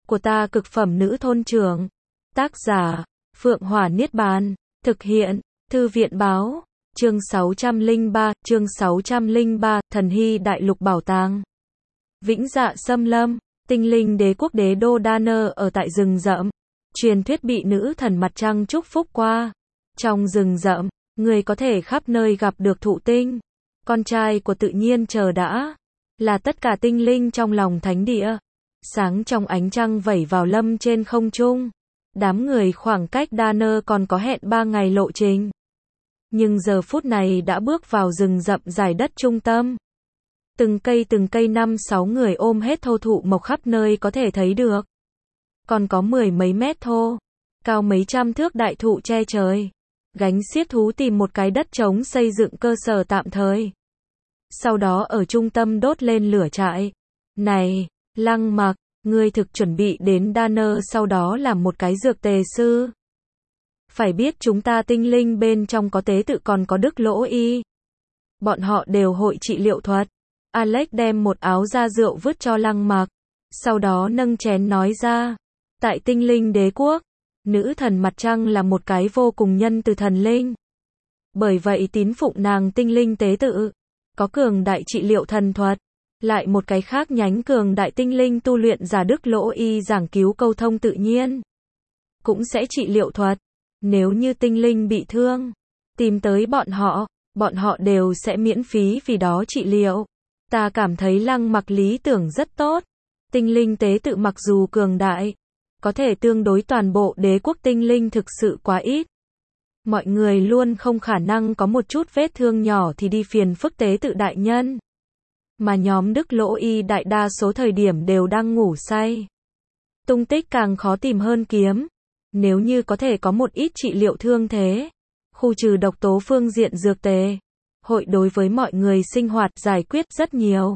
của ta cực phẩm nữ thôn trưởng. Tác giả, Phượng Hỏa Niết Bàn. Thực hiện, Thư viện Báo. Chương 603, Thần Hy Đại Lục Bảo Tàng. Vĩnh Dạ Xâm Lâm, tinh linh đế quốc đế đô Danner ở tại rừng rậm. Truyền thuyết bị nữ thần mặt trăng chúc phúc qua. Trong rừng rậm, người có thể khắp nơi gặp được thụ tinh. Con trai của tự nhiên chờ đã. Là tất cả tinh linh trong lòng thánh địa. Sáng trong ánh trăng vẩy vào lâm trên không trung. Đám người khoảng cách Danner còn có hẹn 3 ngày lộ trình. Nhưng giờ phút này đã bước vào rừng rậm dài đất trung tâm. Từng cây 5-6 người ôm hết thô thụ mộc khắp nơi có thể thấy được. Còn có 10 mấy mét thô, cao mấy trăm thước đại thụ che trời. Gánh xiếc thú tìm một cái đất trống xây dựng cơ sở tạm thời. Sau đó ở trung tâm đốt lên lửa trại. Này, Lăng Mặc, ngươi thực chuẩn bị đến Danner sau đó làm một cái dược tề sư. Phải biết chúng ta tinh linh bên trong có tế tự còn có Đức Lỗ Y. Bọn họ đều hội trị liệu thuật. Alex đem một áo da rượu vứt cho Lăng Mặc. Sau đó nâng chén nói ra. Tại tinh linh đế quốc, nữ thần mặt trăng là một cái vô cùng nhân từ thần linh. Bởi vậy tín phụng nàng tinh linh tế tự. Có cường đại trị liệu thần thuật. Lại một cái khác nhánh cường đại tinh linh tu luyện giả Đức Lỗ Y giảng cứu câu thông tự nhiên. Cũng sẽ trị liệu thuật. Nếu như tinh linh bị thương, tìm tới bọn họ đều sẽ miễn phí vì đó trị liệu. Ta cảm thấy Lăng Mặc lý tưởng rất tốt. Tinh linh tế tự mặc dù cường đại, có thể tương đối toàn bộ đế quốc tinh linh thực sự quá ít. Mọi người luôn không khả năng có một chút vết thương nhỏ thì đi phiền phức tế tự đại nhân. Mà nhóm Đức Lỗ Y đại đa số thời điểm đều đang ngủ say. Tung tích càng khó tìm hơn kiếm. Nếu như có thể có một ít trị liệu thương thế, khu trừ độc tố phương diện dược tề, hội đối với mọi người sinh hoạt giải quyết rất nhiều.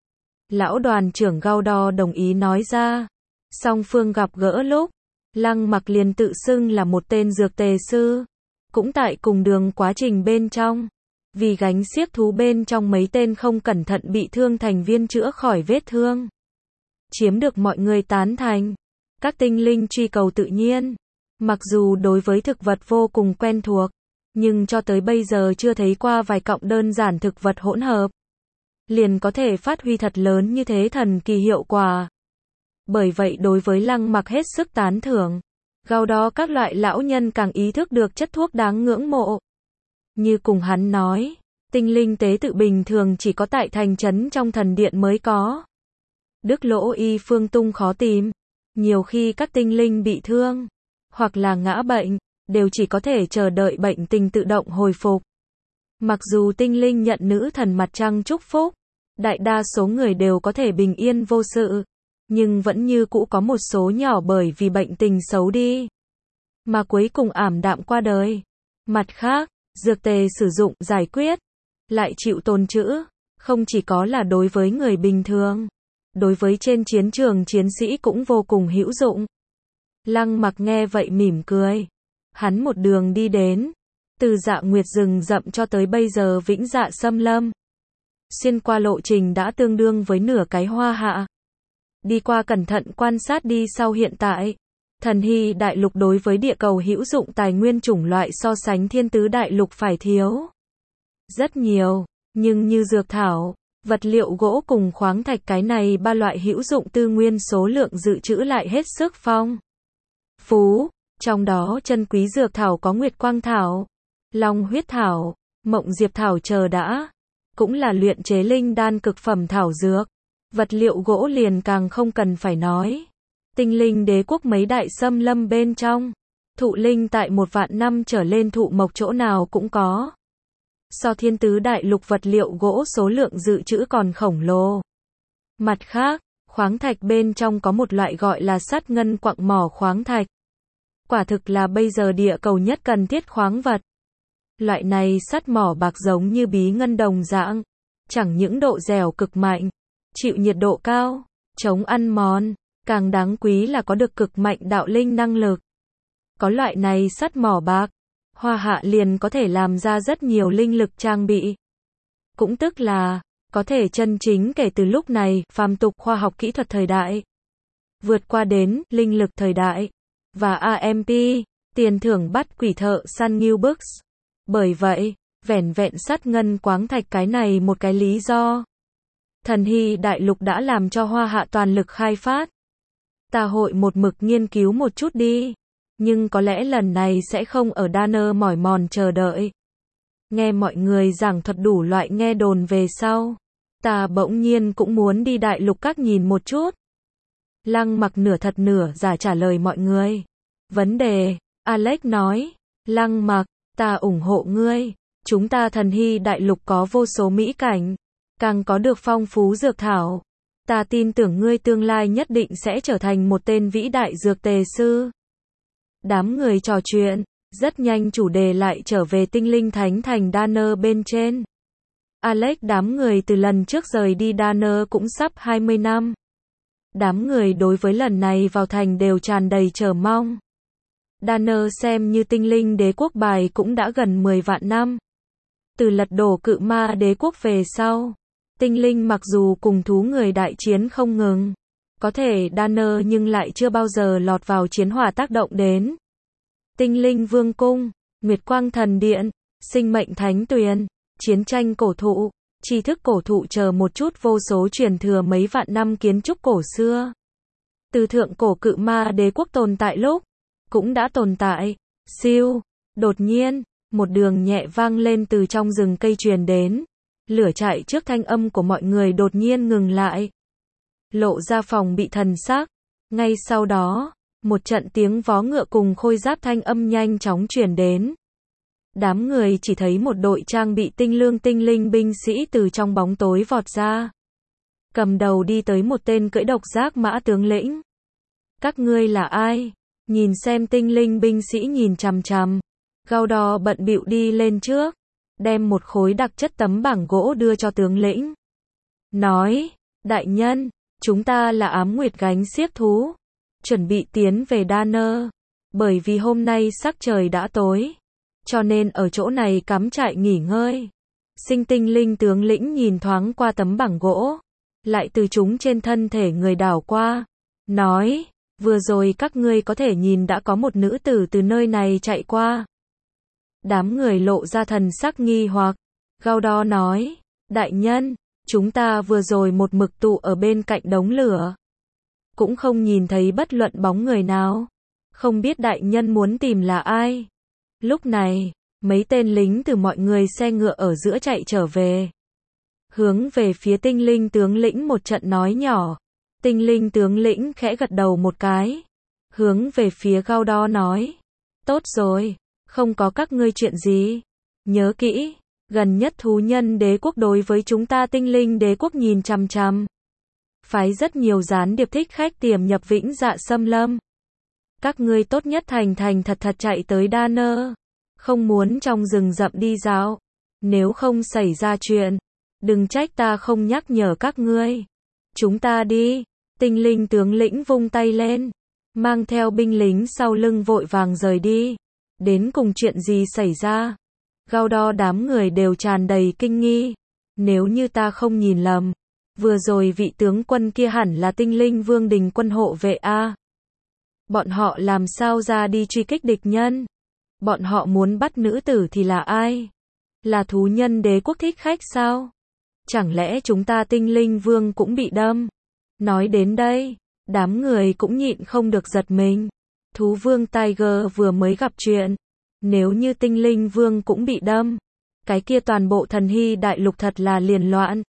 Lão đoàn trưởng Gaudo đồng ý nói ra. Song phương gặp gỡ lúc, Lăng Mặc liền tự xưng là một tên dược tề sư. Cũng tại cùng đường quá trình bên trong, vì gánh xiếc thú bên trong mấy tên không cẩn thận bị thương thành viên chữa khỏi vết thương. Chiếm được mọi người tán thành. Các tinh linh truy cầu tự nhiên. Mặc dù đối với thực vật vô cùng quen thuộc, nhưng cho tới bây giờ chưa thấy qua vài cọng đơn giản thực vật hỗn hợp. Liền có thể phát huy thật lớn như thế thần kỳ hiệu quả. Bởi vậy đối với Lăng Mặc hết sức tán thưởng. Gao đó các loại lão nhân càng ý thức được chất thuốc đáng ngưỡng mộ. Như cùng hắn nói, tinh linh tế tự bình thường chỉ có tại thành trấn trong thần điện mới có. Đức Lỗ Y phương tung khó tìm. Nhiều khi các tinh linh bị thương, hoặc là ngã bệnh, đều chỉ có thể chờ đợi bệnh tình tự động hồi phục. Mặc dù tinh linh nhận nữ thần mặt trăng chúc phúc, đại đa số người đều có thể bình yên vô sự, nhưng vẫn như cũ có một số nhỏ bởi vì bệnh tình xấu đi, mà cuối cùng ảm đạm qua đời. Mặt khác, dược tề sử dụng giải quyết, lại chịu tồn trữ, không chỉ có là đối với người bình thường, đối với trên chiến trường chiến sĩ cũng vô cùng hữu dụng. Lăng Mặc nghe vậy mỉm cười. Hắn một đường đi đến, từ Dạ Nguyệt rừng rậm cho tới bây giờ Vĩnh Dạ Xâm Lâm. Xuyên qua lộ trình đã tương đương với nửa cái hoa hạ. Đi qua cẩn thận quan sát đi sau hiện tại. Thần Hy Đại Lục đối với địa cầu hữu dụng tài nguyên chủng loại so sánh Thiên Tứ Đại Lục phải thiếu rất nhiều, nhưng như dược thảo, vật liệu gỗ cùng khoáng thạch cái này ba loại hữu dụng tư nguyên số lượng dự trữ lại hết sức phong phú. Trong đó chân quý dược thảo có Nguyệt Quang Thảo, Long Huyết Thảo, Mộng Diệp Thảo chờ đã. Cũng là luyện chế linh đan cực phẩm thảo dược. Vật liệu gỗ liền càng không cần phải nói. Tinh linh đế quốc mấy đại xâm lâm bên trong. Thụ linh tại 1 vạn năm trở lên thụ mộc chỗ nào cũng có. So Thiên Tứ Đại Lục vật liệu gỗ số lượng dự trữ còn khổng lồ. Mặt khác, khoáng thạch bên trong có một loại gọi là sắt ngân quặng mỏ khoáng thạch. Quả thực là bây giờ địa cầu nhất cần thiết khoáng vật. Loại này sắt mỏ bạc giống như bí ngân đồng dạng, chẳng những độ dẻo cực mạnh, chịu nhiệt độ cao, chống ăn mòn, càng đáng quý là có được cực mạnh đạo linh năng lực. Có loại này sắt mỏ bạc, Hoa Hạ liền có thể làm ra rất nhiều linh lực trang bị. Cũng tức là, có thể chân chính kể từ lúc này, phàm tục khoa học kỹ thuật thời đại. vượt qua đến linh lực thời đại và AMP, tiền thưởng bắt quỷ thợ săn New Books. Bởi vậy, vẻn vẹn sắt ngân quáng thạch cái này một cái lý do. Thần Hy đại lục đã làm cho Hoa Hạ toàn lực khai phát. Ta hội một mực nghiên cứu một chút đi. Nhưng có lẽ lần này sẽ không ở Danner mỏi mòn chờ đợi. Nghe mọi người giảng thuật đủ loại nghe đồn về sau. Ta bỗng nhiên cũng muốn đi đại lục các nhìn một chút. Lăng Mặc nửa thật nửa giả trả lời mọi người. Vấn đề, Alex nói. Lăng Mặc, ta ủng hộ ngươi. Chúng ta Thần Hy đại lục có vô số mỹ cảnh. Càng có được phong phú dược thảo. Ta tin tưởng ngươi tương lai nhất định sẽ trở thành một tên vĩ đại dược tề sư. Đám người trò chuyện, rất nhanh chủ đề lại trở về tinh linh thánh thành Danner bên trên. Alex đám người từ lần trước rời đi Danner cũng sắp 20 năm. Đám người đối với lần này vào thành đều tràn đầy chờ mong. Danner xem như tinh linh đế quốc bài cũng đã gần 10 vạn năm. Từ lật đổ cự ma đế quốc về sau, tinh linh mặc dù cùng thú người đại chiến không ngừng, có thể Danner nhưng lại chưa bao giờ lọt vào chiến hỏa tác động đến. Tinh linh vương cung, Nguyệt Quang thần điện, sinh mệnh thánh tuyền, chiến tranh cổ thụ, tri thức cổ thụ chờ một chút vô số truyền thừa mấy vạn năm kiến trúc cổ xưa. Từ thượng cổ cự ma đế quốc tồn tại lúc, cũng đã tồn tại. Siêu, đột nhiên, một đường nhẹ vang lên từ trong rừng cây truyền đến. Lửa chạy trước thanh âm của mọi người đột nhiên ngừng lại. Lộ ra phòng bị thần sắc. Ngay sau đó, một trận tiếng vó ngựa cùng khôi giáp thanh âm nhanh chóng truyền đến. Đám người chỉ thấy một đội trang bị tinh lương tinh linh binh sĩ từ trong bóng tối vọt ra. Cầm đầu đi tới một tên cưỡi độc giác mã tướng lĩnh. Các ngươi là ai? Nhìn xem tinh linh binh sĩ nhìn chằm chằm. Gao đo bận bịu đi lên trước. Đem một khối đặc chất tấm bảng gỗ đưa cho tướng lĩnh. Nói, đại nhân, chúng ta là ám nguyệt gánh xiếc thú. Chuẩn bị tiến về Danner. Bởi vì hôm nay sắc trời đã tối. Cho nên ở chỗ này cắm trại nghỉ ngơi. Sinh tinh linh tướng lĩnh nhìn thoáng qua tấm bảng gỗ. Lại từ chúng trên thân thể người đảo qua. Nói, vừa rồi các ngươi có thể nhìn đã có một nữ tử từ nơi này chạy qua. Đám người lộ ra thần sắc nghi hoặc. Gao đo nói, đại nhân, chúng ta vừa rồi một mực tụ ở bên cạnh đống lửa. Cũng không nhìn thấy bất luận bóng người nào. Không biết đại nhân muốn tìm là ai. Lúc này, mấy tên lính từ mọi người xe ngựa ở giữa chạy trở về. Hướng về phía tinh linh tướng lĩnh một trận nói nhỏ. Tinh linh tướng lĩnh khẽ gật đầu một cái. Hướng về phía Gao đo nói. Tốt rồi, không có các ngươi chuyện gì. Nhớ kỹ, gần nhất thú nhân đế quốc đối với chúng ta tinh linh đế quốc nhìn chằm chằm. Phái rất nhiều gián điệp thích khách tiềm nhập Vĩnh Dạ Xâm Lâm. Các ngươi tốt nhất thành thật chạy tới Danner. Không muốn trong rừng rậm đi dạo. Nếu không xảy ra chuyện, đừng trách ta không nhắc nhở các ngươi. Chúng ta đi. Tinh linh tướng lĩnh vung tay lên. Mang theo binh lính sau lưng vội vàng rời đi. Đến cùng chuyện gì xảy ra? Gao đo đám người đều tràn đầy kinh nghi. Nếu như ta không nhìn lầm, vừa rồi vị tướng quân kia hẳn là tinh linh vương đình quân hộ vệ A. Bọn họ làm sao ra đi truy kích địch nhân? Bọn họ muốn bắt nữ tử thì là ai? Là thú nhân đế quốc thích khách sao? Chẳng lẽ chúng ta tinh linh vương cũng bị đâm? Nói đến đây, đám người cũng nhịn không được giật mình. Thú vương Tiger vừa mới gặp chuyện. Nếu như tinh linh vương cũng bị đâm, cái kia toàn bộ Thần Hy đại lục thật là liền loạn.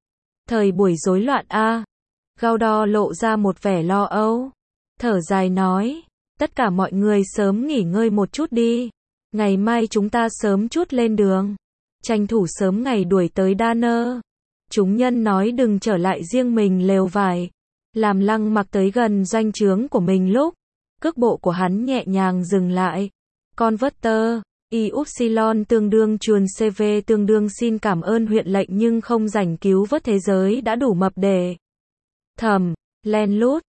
Thời buổi rối loạn a. Gao đo lộ ra một vẻ lo âu. Thở dài nói, tất cả mọi người sớm nghỉ ngơi một chút đi. Ngày mai chúng ta sớm chút lên đường. Tranh thủ sớm ngày đuổi tới Danner. Chúng nhân nói đừng trở lại riêng mình lều vải. Làm Lăng Mặc tới gần doanh trướng của mình lúc, cước bộ của hắn nhẹ nhàng dừng lại. Converter, Ypsilon tương đương chuồn CV tương đương xin cảm ơn huyện lệnh nhưng không rảnh cứu vớt thế giới đã đủ mập để. Thầm, len lút,